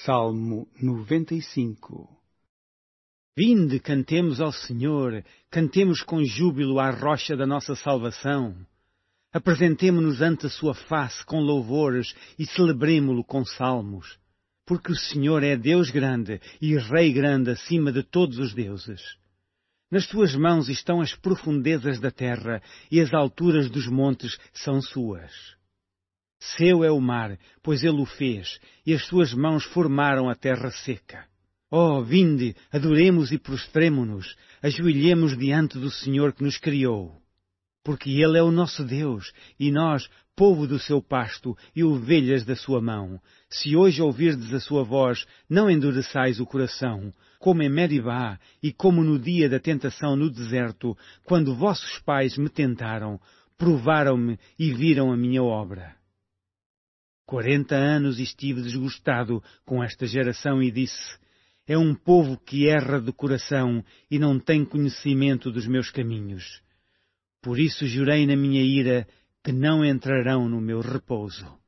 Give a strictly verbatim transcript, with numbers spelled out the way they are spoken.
Salmo noventa e cinco. Vinde, cantemos ao Senhor, cantemos com júbilo à rocha da nossa salvação. Apresentemo-nos ante a sua face com louvores e celebremo-lo com salmos. Porque o Senhor é Deus grande e Rei grande acima de todos os deuses. Nas suas mãos estão as profundezas da terra e as alturas dos montes são suas. Seu é o mar, pois ele o fez, e as suas mãos formaram a terra seca. Oh, vinde, adoremos e prostremo-nos, ajoelhemos diante do Senhor que nos criou. Porque ele é o nosso Deus, e nós, povo do seu pasto e ovelhas da sua mão. Se hoje ouvirdes a sua voz, não endureçais o coração, como em Meribá e como no dia da tentação no deserto, quando vossos pais me tentaram, provaram-me e viram a minha obra. Quarenta anos estive desgostado com esta geração e disse: é um povo que erra de coração e não tem conhecimento dos meus caminhos. Por isso jurei na minha ira que não entrarão no meu repouso.